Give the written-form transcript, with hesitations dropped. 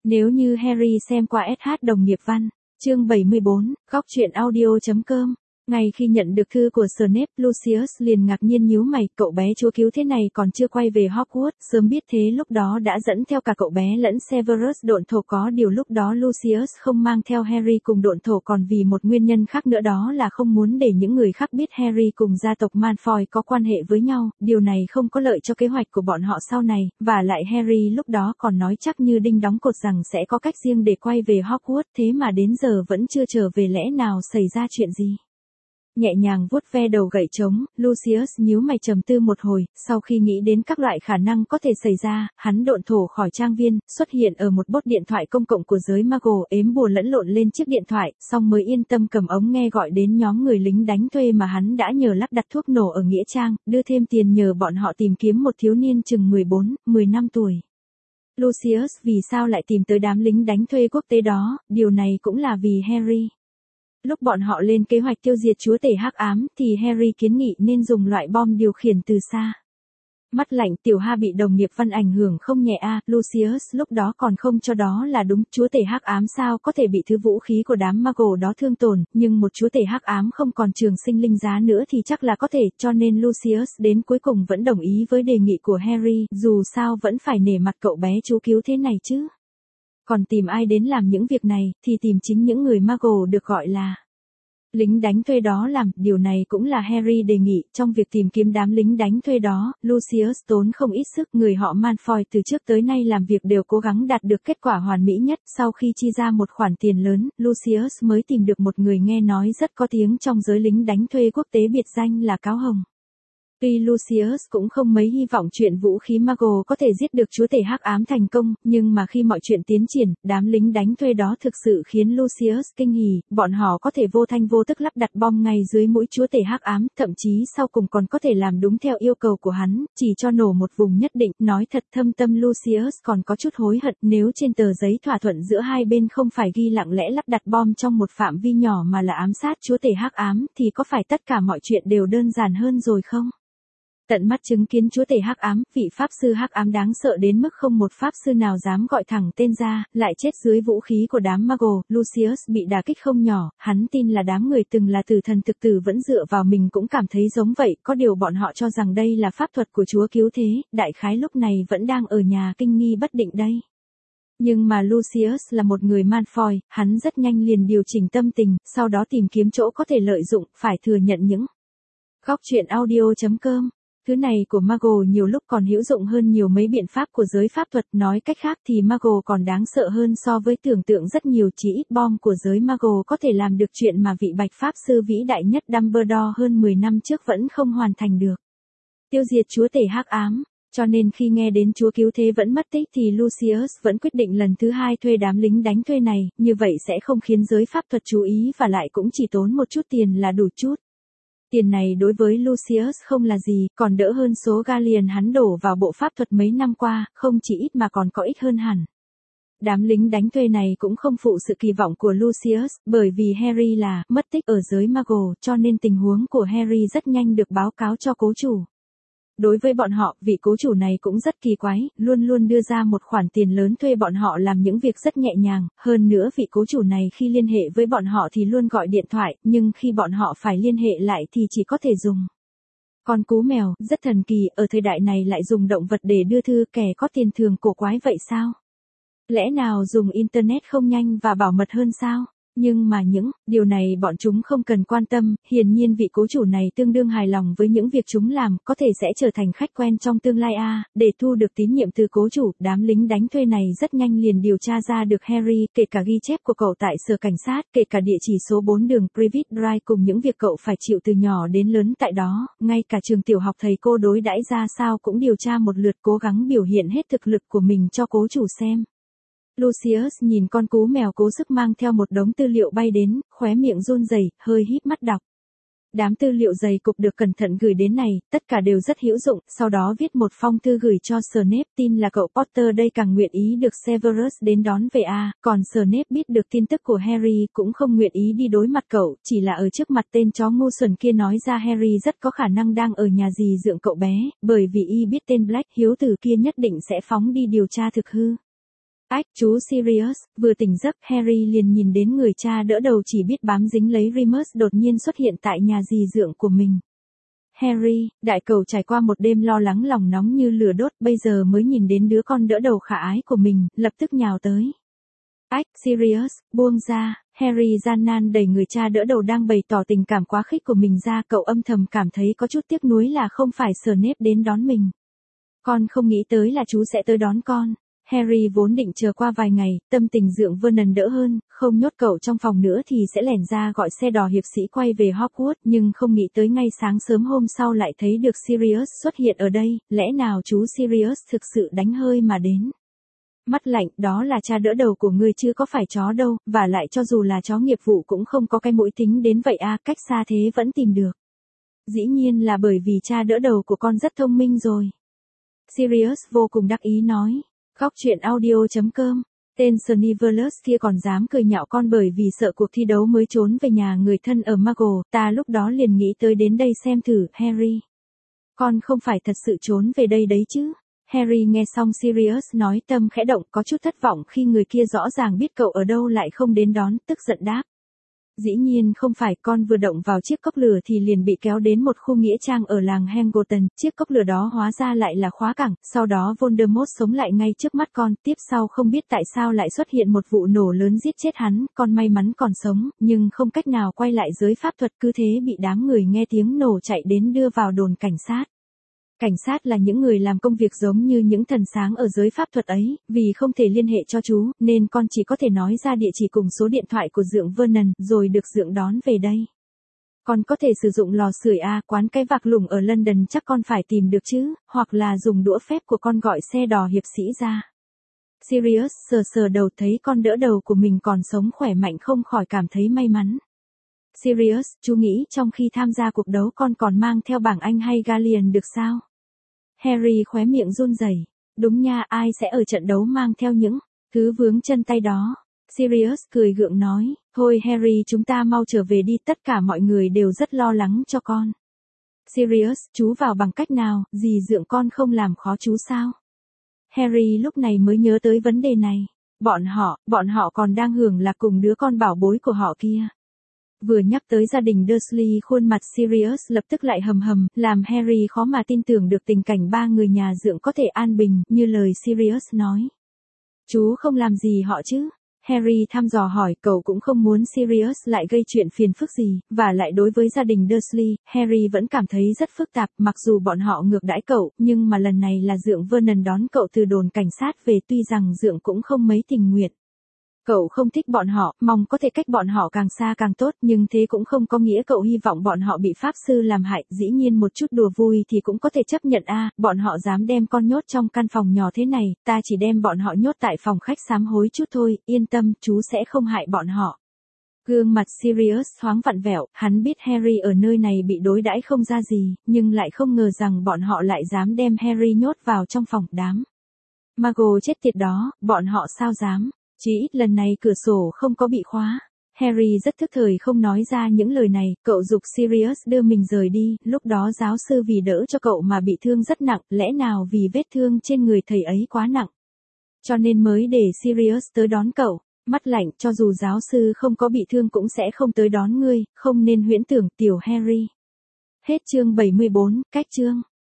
Nếu như Harry xem qua SH đồng nghiệp văn. Chương 74, góc truyện audio.com. Ngay khi nhận được thư của Snape, Lucius liền ngạc nhiên nhíu mày, cậu bé chúa cứu thế này còn chưa quay về Hogwarts, sớm biết thế lúc đó đã dẫn theo cả cậu bé lẫn Severus độn thổ, có điều lúc đó Lucius không mang theo Harry cùng độn thổ còn vì một nguyên nhân khác nữa, đó là không muốn để những người khác biết Harry cùng gia tộc Malfoy có quan hệ với nhau, điều này không có lợi cho kế hoạch của bọn họ sau này, và lại Harry lúc đó còn nói chắc như đinh đóng cột rằng sẽ có cách riêng để quay về Hogwarts, thế mà đến giờ vẫn chưa trở về, lẽ nào xảy ra chuyện gì? Nhẹ nhàng vuốt ve đầu gậy trống, Lucius nhíu mày trầm tư một hồi, sau khi nghĩ đến các loại khả năng có thể xảy ra, hắn độn thổ khỏi trang viên, xuất hiện ở một bốt điện thoại công cộng của giới Muggle, ếm bùa lẫn lộn lên chiếc điện thoại, xong mới yên tâm cầm ống nghe gọi đến nhóm người lính đánh thuê mà hắn đã nhờ lắp đặt thuốc nổ ở Nghĩa Trang, đưa thêm tiền nhờ bọn họ tìm kiếm một thiếu niên chừng 14-15 tuổi. Lucius vì sao lại tìm tới đám lính đánh thuê quốc tế đó, điều này cũng là vì Harry. Lúc bọn họ lên kế hoạch tiêu diệt chúa tể hắc ám thì Harry kiến nghị nên dùng loại bom điều khiển từ xa. Mắt lạnh tiểu Ha bị đồng nghiệp văn ảnh hưởng không nhẹ Lucius lúc đó còn không cho đó là đúng, chúa tể hắc ám sao có thể bị thứ vũ khí của đám Muggle đó thương tổn, nhưng một chúa tể hắc ám không còn trường sinh linh giá nữa thì chắc là có thể, cho nên Lucius đến cuối cùng vẫn đồng ý với đề nghị của Harry, dù sao vẫn phải nể mặt cậu bé chú cứu thế này chứ. Còn tìm ai đến làm những việc này, thì tìm chính những người Muggle được gọi là lính đánh thuê đó làm, điều này cũng là Harry đề nghị. Trong việc tìm kiếm đám lính đánh thuê đó, Lucius tốn không ít sức, người họ Malfoy từ trước tới nay làm việc đều cố gắng đạt được kết quả hoàn mỹ nhất. Sau khi chi ra một khoản tiền lớn, Lucius mới tìm được một người nghe nói rất có tiếng trong giới lính đánh thuê quốc tế, biệt danh là Cáo Hồng. Tuy Lucius cũng không mấy hy vọng chuyện vũ khí Muggle có thể giết được chúa tể hắc ám thành công, nhưng mà khi mọi chuyện tiến triển, đám lính đánh thuê đó thực sự khiến Lucius kinh hỉ, bọn họ có thể vô thanh vô tức lắp đặt bom ngay dưới mũi chúa tể hắc ám, thậm chí sau cùng còn có thể làm đúng theo yêu cầu của hắn, chỉ cho nổ một vùng nhất định. Nói thật, thâm tâm Lucius còn có chút hối hận, nếu trên tờ giấy thỏa thuận giữa hai bên không phải ghi lặng lẽ lắp đặt bom trong một phạm vi nhỏ mà là ám sát chúa tể hắc ám, thì có phải tất cả mọi chuyện đều đơn giản hơn rồi không? Tận mắt chứng kiến chúa tể hắc ám, vị pháp sư hắc ám đáng sợ đến mức không một pháp sư nào dám gọi thẳng tên ra, lại chết dưới vũ khí của đám Muggle, Lucius bị đả kích không nhỏ, hắn tin là đám người từng là tử thần thực tử vẫn dựa vào mình cũng cảm thấy giống vậy, có điều bọn họ cho rằng đây là pháp thuật của chúa cứu thế, đại khái lúc này vẫn đang ở nhà kinh nghi bất định đây. Nhưng mà Lucius là một người Malfoy, hắn rất nhanh liền điều chỉnh tâm tình, sau đó tìm kiếm chỗ có thể lợi dụng, phải thừa nhận những góc truyện audio.com. Thứ này của Muggle nhiều lúc còn hữu dụng hơn nhiều mấy biện pháp của giới pháp thuật, nói cách khác thì Muggle còn đáng sợ hơn so với tưởng tượng rất nhiều, chỉ ít bom của giới Muggle có thể làm được chuyện mà vị bạch pháp sư vĩ đại nhất Dumbledore hơn 10 năm trước vẫn không hoàn thành được. Tiêu diệt chúa tể hắc ám. Cho nên khi nghe đến chúa cứu thế vẫn mất tích thì Lucius vẫn quyết định lần thứ hai thuê đám lính đánh thuê này, như vậy sẽ không khiến giới pháp thuật chú ý và lại cũng chỉ tốn một chút tiền là đủ chút. Tiền này đối với Lucius không là gì, còn đỡ hơn số galleon hắn đổ vào bộ pháp thuật mấy năm qua, không chỉ ít mà còn có ích hơn hẳn. Đám lính đánh thuê này cũng không phụ sự kỳ vọng của Lucius, bởi vì Harry là mất tích ở giới Muggle, cho nên tình huống của Harry rất nhanh được báo cáo cho cố chủ. Đối với bọn họ, vị cố chủ này cũng rất kỳ quái, luôn luôn đưa ra một khoản tiền lớn thuê bọn họ làm những việc rất nhẹ nhàng, hơn nữa vị cố chủ này khi liên hệ với bọn họ thì luôn gọi điện thoại, nhưng khi bọn họ phải liên hệ lại thì chỉ có thể dùng con cú mèo, rất thần kỳ, ở thời đại này lại dùng động vật để đưa thư, kẻ có tiền thường cổ quái vậy sao? Lẽ nào dùng Internet không nhanh và bảo mật hơn sao? Nhưng mà những điều này bọn chúng không cần quan tâm, hiển nhiên vị cố chủ này tương đương hài lòng với những việc chúng làm, có thể sẽ trở thành khách quen trong tương lai để thu được tín nhiệm từ cố chủ, đám lính đánh thuê này rất nhanh liền điều tra ra được Harry, kể cả ghi chép của cậu tại sở cảnh sát, kể cả địa chỉ số 4 đường Privet Drive cùng những việc cậu phải chịu từ nhỏ đến lớn tại đó, ngay cả trường tiểu học thầy cô đối đãi ra sao cũng điều tra một lượt, cố gắng biểu hiện hết thực lực của mình cho cố chủ xem. Lucius nhìn con cú mèo cố sức mang theo một đống tư liệu bay đến, khóe miệng run rẩy, hơi híp mắt đọc. Đám tư liệu dày cục được cẩn thận gửi đến này, tất cả đều rất hữu dụng, sau đó viết một phong thư gửi cho Snape, tin là cậu Potter đây càng nguyện ý được Severus đến đón về còn Snape biết được tin tức của Harry cũng không nguyện ý đi đối mặt cậu, chỉ là ở trước mặt tên chó ngu xuẩn kia nói ra Harry rất có khả năng đang ở nhà dì dượng cậu bé, bởi vì y biết tên Black hiếu tử kia nhất định sẽ phóng đi điều tra thực hư. Ách, chú Sirius, vừa tỉnh giấc, Harry liền nhìn đến người cha đỡ đầu chỉ biết bám dính lấy Remus đột nhiên xuất hiện tại nhà dì dượng của mình. Harry, đại cẩu trải qua một đêm lo lắng lòng nóng như lửa đốt, bây giờ mới nhìn đến đứa con đỡ đầu khả ái của mình, lập tức nhào tới. Ách, Sirius, buông ra, Harry gian nan đẩy người cha đỡ đầu đang bày tỏ tình cảm quá khích của mình ra, cậu âm thầm cảm thấy có chút tiếc nuối là không phải Snape đến đón mình. Con không nghĩ tới là chú sẽ tới đón con. Harry vốn định chờ qua vài ngày, tâm tình dượng Vernon đỡ hơn, không nhốt cậu trong phòng nữa thì sẽ lẻn ra gọi xe đò hiệp sĩ quay về Hogwarts, nhưng không nghĩ tới ngay sáng sớm hôm sau lại thấy được Sirius xuất hiện ở đây, lẽ nào chú Sirius thực sự đánh hơi mà đến. Mắt lạnh, đó là cha đỡ đầu của ngươi chứ có phải chó đâu, và lại cho dù là chó nghiệp vụ cũng không có cái mũi tính đến vậy à, cách xa thế vẫn tìm được. Dĩ nhiên là bởi vì cha đỡ đầu của con rất thông minh rồi. Sirius vô cùng đắc ý nói. Góc truyện audio.com, tên Snivelus kia còn dám cười nhạo con bởi vì sợ cuộc thi đấu mới trốn về nhà người thân ở Muggle, ta lúc đó liền nghĩ tới đến đây xem thử, Harry. Con không phải thật sự trốn về đây đấy chứ? Harry nghe xong Sirius nói tâm khẽ động, có chút thất vọng khi người kia rõ ràng biết cậu ở đâu lại không đến đón, tức giận đáp. Dĩ nhiên không phải, con vừa động vào chiếc cốc lửa thì liền bị kéo đến một khu nghĩa trang ở làng Hangleton, chiếc cốc lửa đó hóa ra lại là khóa cảng, sau đó Voldemort sống lại ngay trước mắt con, tiếp sau không biết tại sao lại xuất hiện một vụ nổ lớn giết chết hắn, con may mắn còn sống, nhưng không cách nào quay lại giới pháp thuật, cứ thế bị đám người nghe tiếng nổ chạy đến đưa vào đồn cảnh sát. Cảnh sát là những người làm công việc giống như những thần sáng ở giới pháp thuật ấy, vì không thể liên hệ cho chú, nên con chỉ có thể nói ra địa chỉ cùng số điện thoại của dượng Vernon, rồi được dượng đón về đây. Con có thể sử dụng lò sưởi quán cái vạc lủng ở London chắc con phải tìm được chứ, hoặc là dùng đũa phép của con gọi xe đò hiệp sĩ ra. Sirius sờ sờ đầu thấy con đỡ đầu của mình còn sống khỏe mạnh không khỏi cảm thấy may mắn. Sirius, chú nghĩ trong khi tham gia cuộc đấu con còn mang theo bảng Anh hay Gallion được sao? Harry khóe miệng run rẩy. Đúng nha, ai sẽ ở trận đấu mang theo những thứ vướng chân tay đó? Sirius cười gượng nói, thôi Harry chúng ta mau trở về đi, tất cả mọi người đều rất lo lắng cho con. Sirius, chú vào bằng cách nào, dì dượng con không làm khó chú sao? Harry lúc này mới nhớ tới vấn đề này. Bọn họ còn đang hưởng lạc cùng đứa con bảo bối của họ kia. Vừa nhắc tới gia đình Dursley khuôn mặt Sirius lập tức lại hầm hầm, làm Harry khó mà tin tưởng được tình cảnh ba người nhà dượng có thể an bình, như lời Sirius nói. Chú không làm gì họ chứ? Harry thăm dò hỏi, cậu cũng không muốn Sirius lại gây chuyện phiền phức gì, và lại đối với gia đình Dursley, Harry vẫn cảm thấy rất phức tạp, mặc dù bọn họ ngược đãi cậu, nhưng mà lần này là dượng Vernon đón cậu từ đồn cảnh sát về, tuy rằng dượng cũng không mấy tình nguyện. Cậu không thích bọn họ, mong có thể cách bọn họ càng xa càng tốt, nhưng thế cũng không có nghĩa cậu hy vọng bọn họ bị pháp sư làm hại, dĩ nhiên một chút đùa vui thì cũng có thể chấp nhận bọn họ dám đem con nhốt trong căn phòng nhỏ thế này, ta chỉ đem bọn họ nhốt tại phòng khách sám hối chút thôi, yên tâm, chú sẽ không hại bọn họ. Gương mặt Sirius thoáng vặn vẹo, hắn biết Harry ở nơi này bị đối đãi không ra gì, nhưng lại không ngờ rằng bọn họ lại dám đem Harry nhốt vào trong phòng đám. Muggle chết tiệt đó, bọn họ sao dám? Chỉ ít lần này cửa sổ không có bị khóa. Harry rất thức thời không nói ra những lời này, cậu giục Sirius đưa mình rời đi, lúc đó giáo sư vì đỡ cho cậu mà bị thương rất nặng, lẽ nào vì vết thương trên người thầy ấy quá nặng. Cho nên mới để Sirius tới đón cậu, mắt lạnh, cho dù giáo sư không có bị thương cũng sẽ không tới đón ngươi, không nên huyễn tưởng tiểu Harry. Hết chương 74, cách chương.